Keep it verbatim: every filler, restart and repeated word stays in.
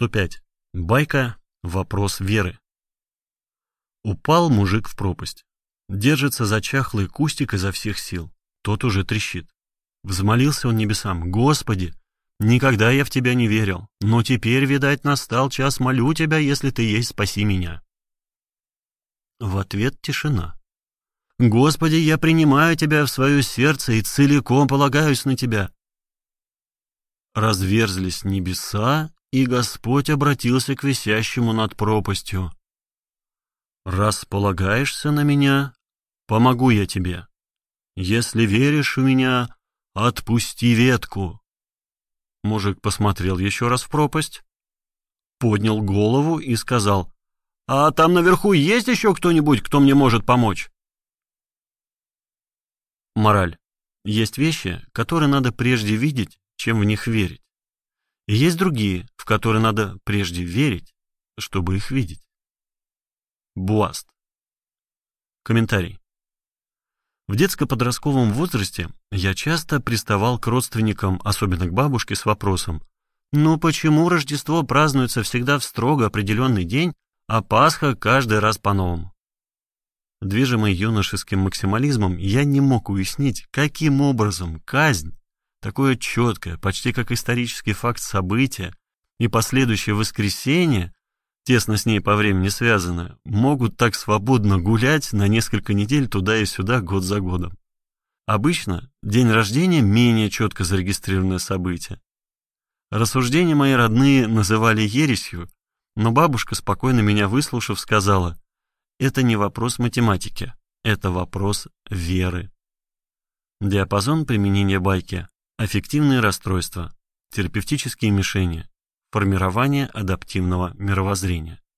сто пять. Байка «Вопрос веры». Упал мужик в пропасть. Держится за чахлый кустик изо всех сил. Тот уже трещит. Взмолился он небесам: «Господи, никогда я в Тебя не верил, но теперь, видать, настал час, молю Тебя, если Ты есть, спаси меня». В ответ тишина. «Господи, я принимаю Тебя в свое сердце и целиком полагаюсь на Тебя». Разверзлись небеса, и Господь обратился к висящему над пропастью: «Раз полагаешься на меня, помогу я тебе. Если веришь в меня, отпусти ветку». Мужик посмотрел еще раз в пропасть, поднял голову и сказал: «А там наверху есть еще кто-нибудь, кто мне может помочь?» Мораль. Есть вещи, которые надо прежде видеть, чем в них верить. И есть другие, в которые надо прежде верить, чтобы их видеть. Буаст. Комментарий. В детско-подростковом возрасте я часто приставал к родственникам, особенно к бабушке, с вопросом: «Ну почему Рождество празднуется всегда в строго определенный день, а Пасха каждый раз по-новому?» Движимый юношеским максимализмом, я не мог уяснить, каким образом казнь, такое четкое, почти как исторический факт события, и последующее воскресенье, тесно с ней по времени связаны, могут так свободно гулять на несколько недель туда и сюда год за годом. Обычно день рождения менее четко зарегистрированное событие. Рассуждения мои родные называли ересью, но бабушка, спокойно меня выслушав, сказала: «Это не вопрос математики, это вопрос веры». Диапазон применения байки: аффективные расстройства, терапевтические мишени, формирование адаптивного мировоззрения.